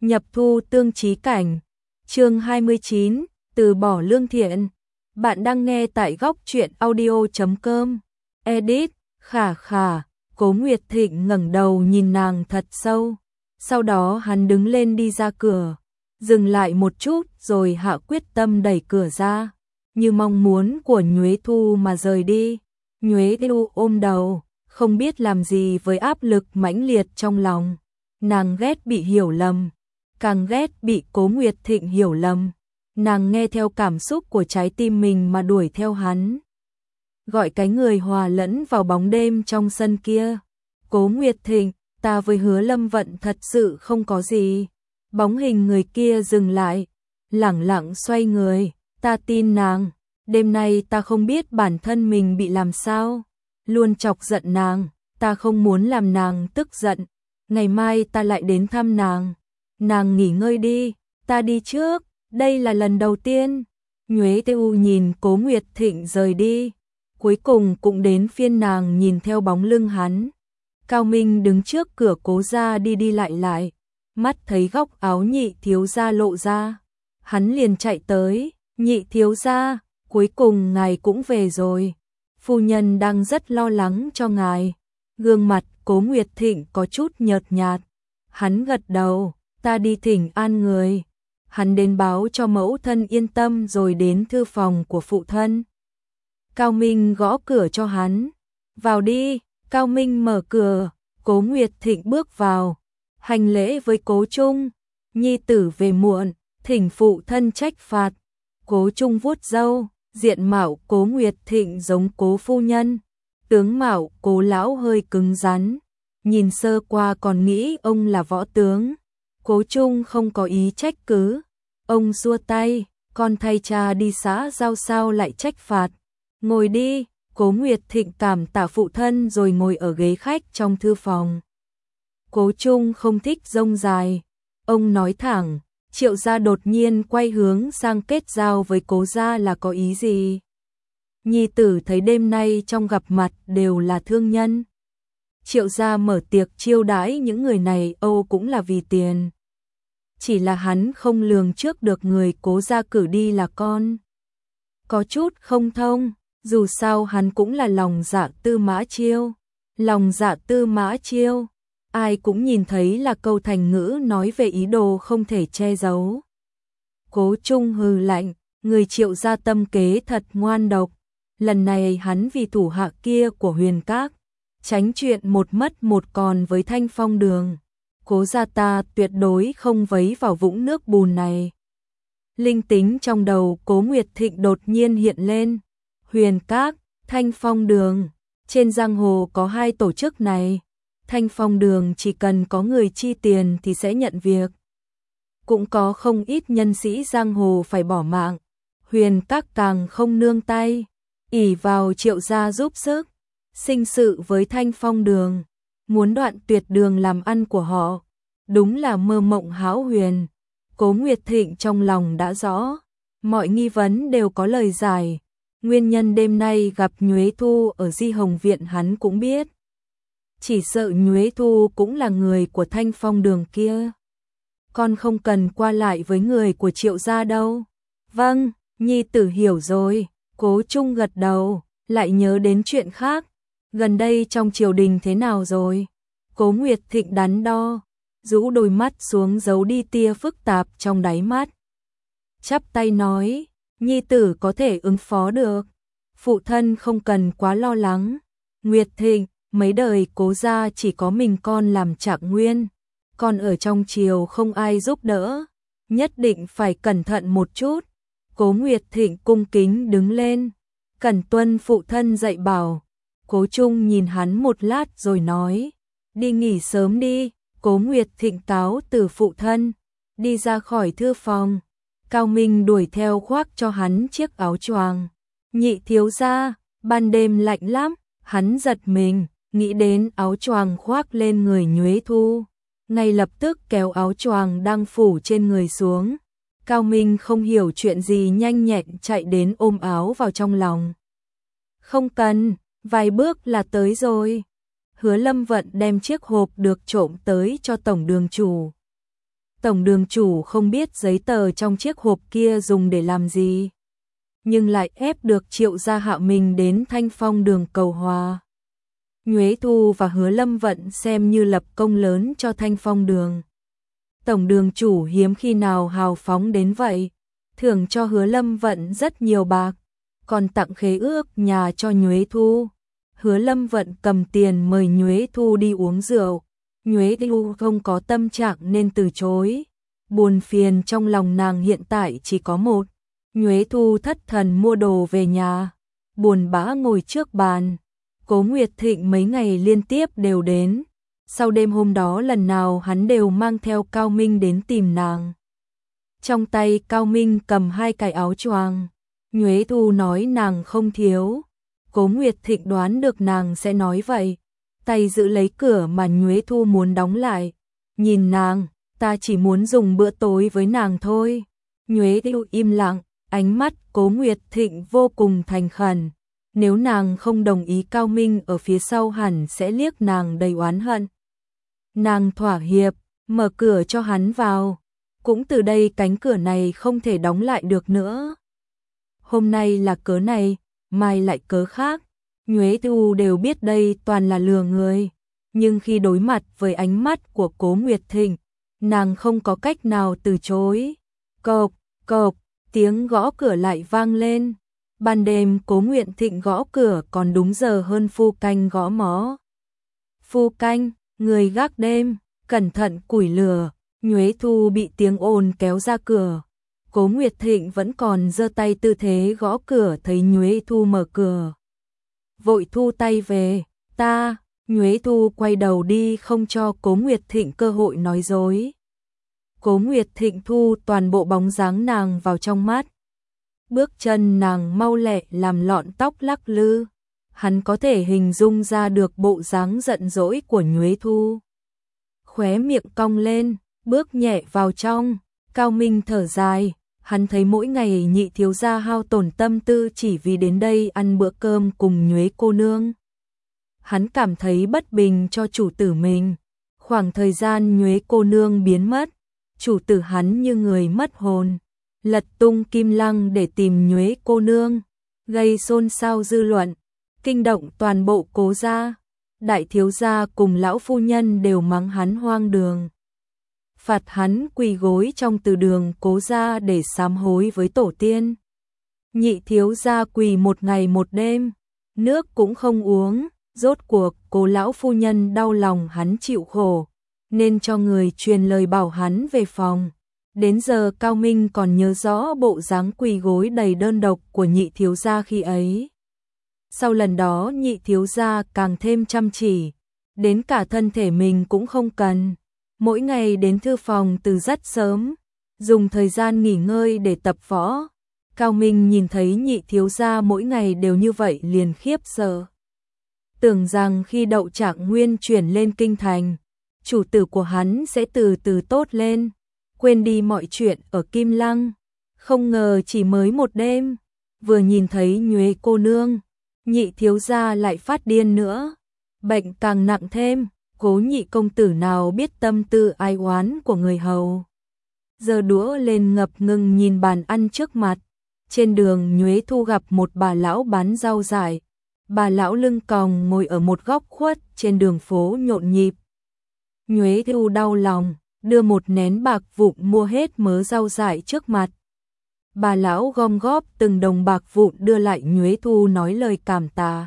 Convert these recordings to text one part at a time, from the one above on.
Nhập thu tương chí cảnh. Chương 29, từ bỏ lương thiện. Bạn đang nghe tại góc truyện audio.com. Edit, khả khả. Cố Nguyệt Thịnh ngẩng đầu nhìn nàng thật sâu. Sau đó hắn đứng lên đi ra cửa, dừng lại một chút rồi hạ quyết tâm đẩy cửa ra, như mong muốn của Nhuế Thu mà rời đi. Nhuế Thu ôm đầu, không biết làm gì với áp lực mãnh liệt trong lòng. Nàng ghét bị hiểu lầm, càng ghét bị Cố Nguyệt Thịnh hiểu lầm. Nàng nghe theo cảm xúc của trái tim mình mà đuổi theo hắn, gọi cái người hòa lẫn vào bóng đêm trong sân kia. Cố Nguyệt Thịnh, ta với Hứa Lâm Vận thật sự không có gì. Bóng hình người kia dừng lại, lẳng lặng xoay người. Ta tin nàng, đêm nay ta không biết bản thân mình bị làm sao, luôn chọc giận nàng, ta không muốn làm nàng tức giận. Ngày mai ta lại đến thăm nàng. Nàng nghỉ ngơi đi, ta đi trước, đây là lần đầu tiên. Nhuế Têu nhìn Cố Nguyệt Thịnh rời đi, cuối cùng cũng đến phiên nàng nhìn theo bóng lưng hắn. Cao Minh đứng trước cửa Cố gia đi đi lại lại, mắt thấy góc áo Nhị thiếu gia lộ ra, hắn liền chạy tới. Nhị thiếu gia, cuối cùng ngài cũng về rồi. Phu nhân đang rất lo lắng cho ngài. Gương mặt Cố Nguyệt Thịnh có chút nhợt nhạt. Hắn gật đầu, ta đi thỉnh an người. Hắn đến báo cho mẫu thân yên tâm rồi đến thư phòng của phụ thân. Cao Minh gõ cửa cho hắn. Vào đi. Cao Minh mở cửa, Cố Nguyệt Thịnh bước vào, hành lễ với Cố Trung. Nhi tử về muộn, thỉnh phụ thân trách phạt. Cố Trung vuốt râu, diện mạo Cố Nguyệt Thịnh giống Cố phu nhân, tướng mạo Cố lão hơi cứng rắn, nhìn sơ qua còn nghĩ ông là võ tướng. Cố Trung không có ý trách cứ, ông xua tay, con thay cha đi xã giao sao lại trách phạt. Ngồi đi. Cố Nguyệt Thịnh cảm tạ phụ thân rồi ngồi ở ghế khách trong thư phòng. Cố Trung không thích rông dài, ông nói thẳng. Triệu gia đột nhiên quay hướng sang kết giao với Cố gia là có ý gì? Nhi tử thấy đêm nay trong gặp mặt đều là thương nhân. Triệu gia mở tiệc chiêu đãi những người này Âu cũng là vì tiền. Chỉ là hắn không lường trước được người Cố gia cử đi là con. Có chút không thông. Dù sao hắn cũng là lòng dạ Tư Mã Chiêu. Lòng dạ Tư Mã Chiêu, ai cũng nhìn thấy là câu thành ngữ nói về ý đồ không thể che giấu. Cố Trung hừ lạnh, người Triệu gia tâm kế thật ngoan độc. Lần này hắn vì thủ hạ kia của Huyền Các, tránh chuyện một mất một còn với Thanh Phong Đường. Cố gia ta tuyệt đối không vấy vào vũng nước bùn này. Linh tính trong đầu Cố Nguyệt Thịnh đột nhiên hiện lên. Huyền Các, Thanh Phong Đường, trên giang hồ có hai tổ chức này. Thanh Phong Đường chỉ cần có người chi tiền thì sẽ nhận việc. Cũng có không ít nhân sĩ giang hồ phải bỏ mạng. Huyền Các càng không nương tay, ỷ vào Triệu gia giúp sức, sinh sự với Thanh Phong Đường, muốn đoạn tuyệt đường làm ăn của họ. Đúng là mơ mộng hão huyền. Cố Nguyệt Thịnh trong lòng đã rõ, mọi nghi vấn đều có lời giải. Nguyên nhân đêm nay gặp Nhuế Thu ở Di Hồng Viện hắn cũng biết. Chỉ sợ Nhuế Thu cũng là người của Thanh Phong Đường kia. Con không cần qua lại với người của Triệu gia đâu. Vâng, nhi tử hiểu rồi. Cố Trung gật đầu, lại nhớ đến chuyện khác. Gần đây trong triều đình thế nào rồi? Cố Nguyệt Thịnh đắn đo, rũ đôi mắt xuống giấu đi tia phức tạp trong đáy mắt. Chắp tay nói, nhi tử có thể ứng phó được. Phụ thân không cần quá lo lắng. Nguyệt Thịnh, mấy đời Cố gia chỉ có mình con làm Trạng Nguyên. Con ở trong triều không ai giúp đỡ. Nhất định phải cẩn thận một chút. Cố Nguyệt Thịnh cung kính đứng lên. Cẩn tuân phụ thân dạy bảo. Cố Trung nhìn hắn một lát rồi nói. Đi nghỉ sớm đi. Cố Nguyệt Thịnh cáo từ phụ thân, đi ra khỏi thư phòng. Cao Minh đuổi theo khoác cho hắn chiếc áo choàng. Nhị thiếu gia, ban đêm lạnh lắm. Hắn giật mình, nghĩ đến áo choàng khoác lên người Nhuế Thu, ngay lập tức kéo áo choàng đang phủ trên người xuống. Cao Minh không hiểu chuyện gì nhanh nhẹn chạy đến ôm áo vào trong lòng. Không cần, vài bước là tới rồi. Hứa Lâm Vận đem chiếc hộp được trộm tới cho tổng đường chủ. Tổng đường chủ không biết giấy tờ trong chiếc hộp kia dùng để làm gì, nhưng lại ép được Triệu Gia Hạo mình đến Thanh Phong đường cầu hòa. Nhuế Thu và Hứa Lâm Vận xem như lập công lớn cho Thanh Phong đường. Tổng đường chủ hiếm khi nào hào phóng đến vậy, thưởng cho Hứa Lâm Vận rất nhiều bạc, còn tặng khế ước nhà cho Nhuế Thu. Hứa Lâm Vận cầm tiền mời Nhuế Thu đi uống rượu. Nhuế Thu không có tâm trạng nên từ chối. Buồn phiền trong lòng nàng hiện tại chỉ có một. Nhuế Thu thất thần mua đồ về nhà, buồn bã ngồi trước bàn. Cố Nguyệt Thịnh mấy ngày liên tiếp đều đến. Sau đêm hôm đó lần nào hắn đều mang theo Cao Minh đến tìm nàng. Trong tay Cao Minh cầm 2 cái áo choàng. Nhuế Thu nói nàng không thiếu. Cố Nguyệt Thịnh đoán được nàng sẽ nói vậy, tay giữ lấy cửa mà Nhuế Thu muốn đóng lại. Nhìn nàng, ta chỉ muốn dùng bữa tối với nàng thôi. Nhuế Thu im lặng, ánh mắt Cố Nguyệt Thịnh vô cùng thành khẩn. Nếu nàng không đồng ý Cao Minh ở phía sau hẳn sẽ liếc nàng đầy oán hận. Nàng thỏa hiệp, mở cửa cho hắn vào. Cũng từ đây cánh cửa này không thể đóng lại được nữa. Hôm nay là cớ này, mai lại cớ khác. Nhuế Thu đều biết đây toàn là lừa người. Nhưng khi đối mặt với ánh mắt của Cố Nguyệt Thịnh, nàng không có cách nào từ chối. Cộp, cộp, tiếng gõ cửa lại vang lên. Ban đêm Cố Nguyệt Thịnh gõ cửa còn đúng giờ hơn Phu Canh gõ mõ. Phu Canh, người gác đêm, cẩn thận củi lửa. Nhuế Thu bị tiếng ồn kéo ra cửa. Cố Nguyệt Thịnh vẫn còn giơ tay tư thế gõ cửa, thấy Nhuế Thu mở cửa. Vội thu tay về, ta. Nhuế Thu quay đầu đi không cho Cố Nguyệt Thịnh cơ hội nói dối. Cố Nguyệt Thịnh thu toàn bộ bóng dáng nàng vào trong mắt. Bước chân nàng mau lẹ làm lọn tóc lắc lư. Hắn có thể hình dung ra được bộ dáng giận dỗi của Nhuế Thu. Khóe miệng cong lên, bước nhẹ vào trong. Cao Minh thở dài, hắn thấy mỗi ngày Nhị thiếu gia hao tổn tâm tư chỉ vì đến đây ăn bữa cơm cùng Nhuế cô nương. Hắn cảm thấy bất bình cho chủ tử mình. Khoảng thời gian Nhuế cô nương biến mất, chủ tử hắn như người mất hồn, lật tung Kim Lăng để tìm Nhuế cô nương, gây xôn xao dư luận, kinh động toàn bộ Cố gia. Đại thiếu gia cùng lão phu nhân đều mắng hắn hoang đường, phạt hắn quỳ gối trong từ đường Cố gia để sám hối với tổ tiên. Nhị thiếu gia quỳ 1 ngày 1 đêm, nước cũng không uống. Rốt cuộc Cố lão phu nhân đau lòng hắn chịu khổ, nên cho người truyền lời bảo hắn về phòng. Đến giờ Cao Minh còn nhớ rõ bộ dáng quỳ gối đầy đơn độc của nhị thiếu gia khi ấy. Sau lần đó nhị thiếu gia càng thêm chăm chỉ, đến cả thân thể mình cũng không cần. Mỗi ngày đến thư phòng từ rất sớm, dùng thời gian nghỉ ngơi để tập võ. Cao Minh nhìn thấy nhị thiếu gia mỗi ngày đều như vậy liền khiếp sợ. Tưởng rằng khi Đậu Trạng Nguyên chuyển lên kinh thành, chủ tử của hắn sẽ từ từ tốt lên, quên đi mọi chuyện ở Kim Lăng. Không ngờ chỉ mới 1 đêm, vừa nhìn thấy Nhuế cô nương, nhị thiếu gia lại phát điên nữa. Bệnh càng nặng thêm, Cố nhị công tử nào biết tâm tư ai oán của người hầu. Giơ đũa lên ngập ngừng nhìn bàn ăn trước mặt. Trên đường Nhuế Thu gặp một bà lão bán rau dại. Bà lão lưng còng ngồi ở một góc khuất trên đường phố nhộn nhịp. Nhuế Thu đau lòng, đưa một nén bạc vụn mua hết mớ rau dại trước mặt. Bà lão gom góp từng đồng bạc vụn đưa lại Nhuế Thu nói lời cảm tạ.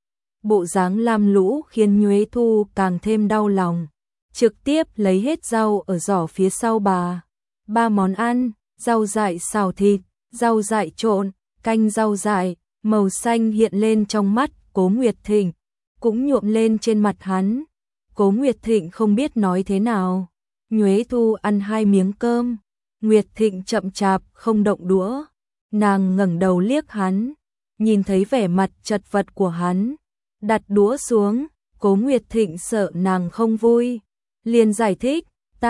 Bộ dáng lam lũ khiến Nhuế Thu càng thêm đau lòng, trực tiếp lấy hết rau ở giỏ phía sau bà. 3 món ăn, rau dại xào thịt, rau dại trộn, canh rau dại, màu xanh hiện lên trong mắt Cố Nguyệt Thịnh, cũng nhuộm lên trên mặt hắn. Cố Nguyệt Thịnh không biết nói thế nào. Nhuế Thu ăn 2 miếng cơm, Nguyệt Thịnh chậm chạp không động đũa. Nàng ngẩng đầu liếc hắn, nhìn thấy vẻ mặt chật vật của hắn, đặt đũa xuống. Cố Nguyệt Thịnh sợ nàng không vui, liền giải thích,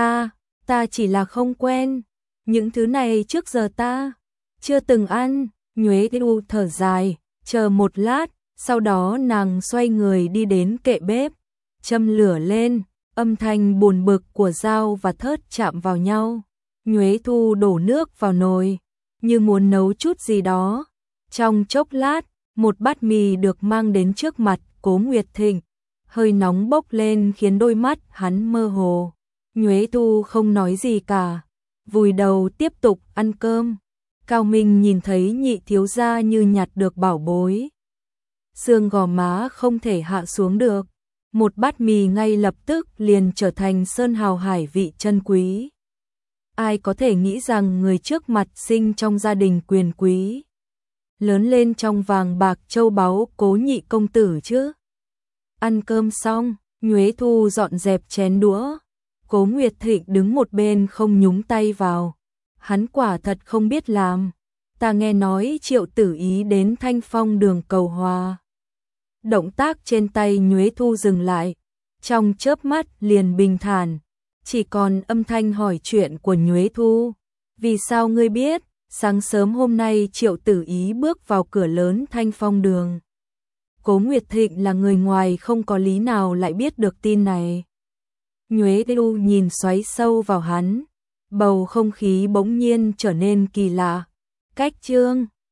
ta chỉ là không quen, những thứ này trước giờ ta chưa từng ăn. Nhuế Thu thở dài, chờ một lát, sau đó nàng xoay người đi đến kệ bếp, châm lửa lên, Âm thanh buồn bực của dao và thớt chạm vào nhau. Nhuế Thu đổ nước vào nồi, như muốn nấu chút gì đó. Trong chốc lát, một bát mì được mang đến trước mặt Cố Nguyệt Thịnh. Hơi nóng bốc lên khiến đôi mắt hắn mơ hồ. Nhuế Thu không nói gì cả, vùi đầu tiếp tục ăn cơm. Cao Minh nhìn thấy nhị thiếu gia như nhặt được bảo bối. Xương gò má không thể hạ xuống được. Một bát mì ngay lập tức liền trở thành sơn hào hải vị chân quý. Ai có thể nghĩ rằng người trước mặt sinh trong gia đình quyền quý, lớn lên trong vàng bạc châu báu Cố nhị công tử chứ. Ăn cơm xong, Nhuế Thu dọn dẹp chén đũa. Cố Nguyệt Thịnh đứng một bên không nhúng tay vào. Hắn quả thật không biết làm. Ta nghe nói Triệu Tử Ý đến Thanh Phong đường cầu hòa. Động tác trên tay Nhuế Thu dừng lại, trong chớp mắt liền bình thản, chỉ còn âm thanh hỏi chuyện của Nhuế Thu. Vì sao ngươi biết, sáng sớm hôm nay Triệu Tử Ý bước vào cửa lớn Thanh Phong đường. Cố Nguyệt Thịnh là người ngoài không có lý nào lại biết được tin này. Nhuế Thu nhìn xoáy sâu vào hắn, bầu không khí bỗng nhiên trở nên kỳ lạ. Cách chương